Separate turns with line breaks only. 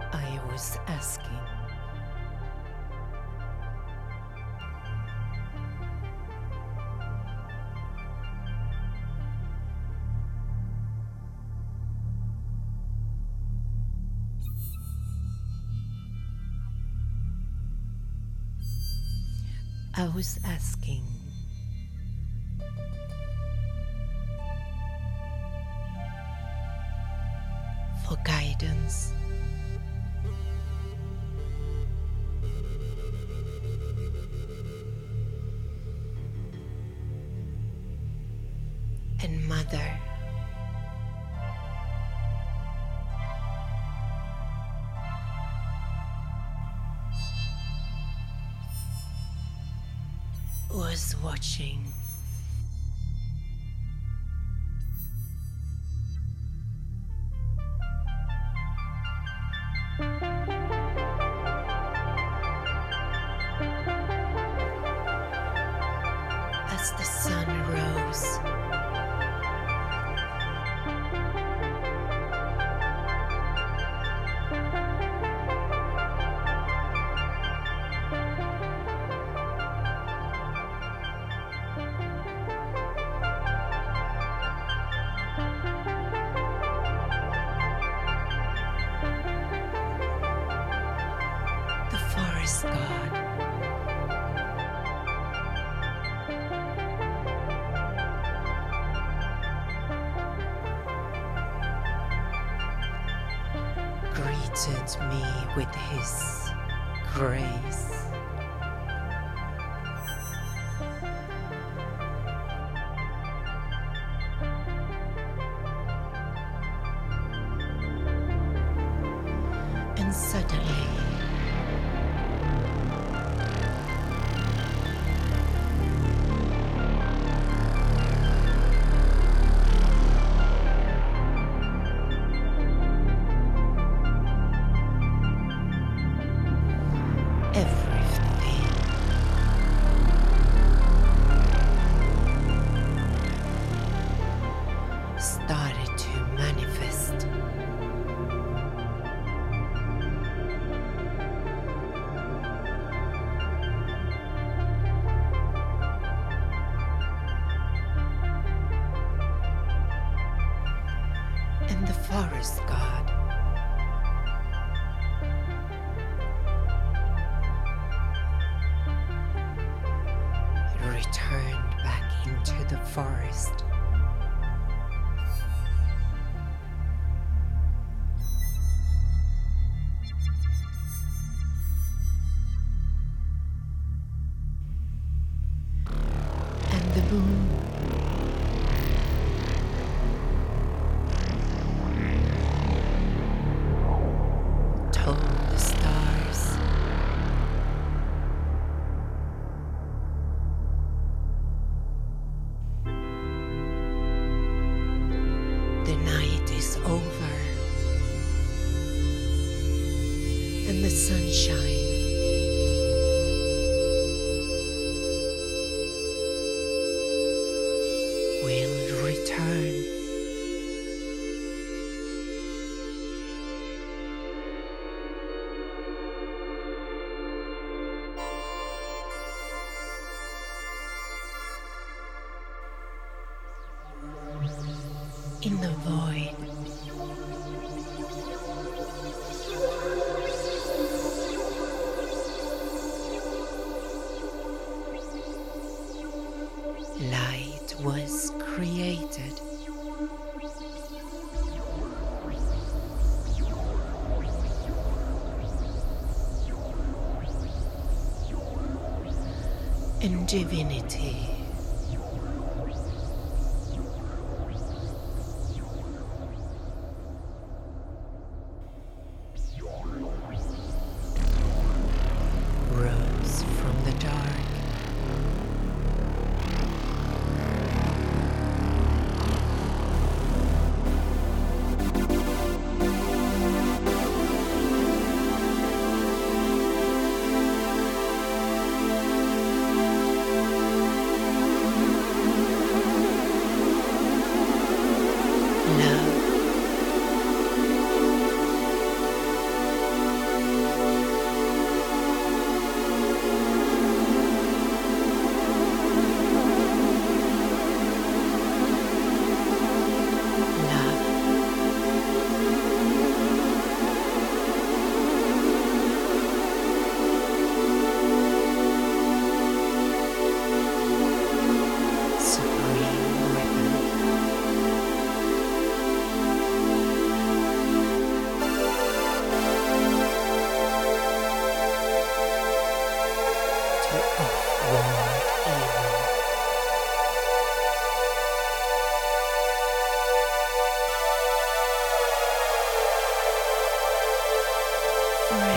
I was asking. I was asking. For guidance. And Mother. Was watching. As the sun rose. The forest god. Greeted me with his grace. And suddenly, everything started to manifest. And the forest god returned back into the forest. And the moon told the stars the night is over and the sunshine will return. In the void, light was created. And divinity rose from the dark. Break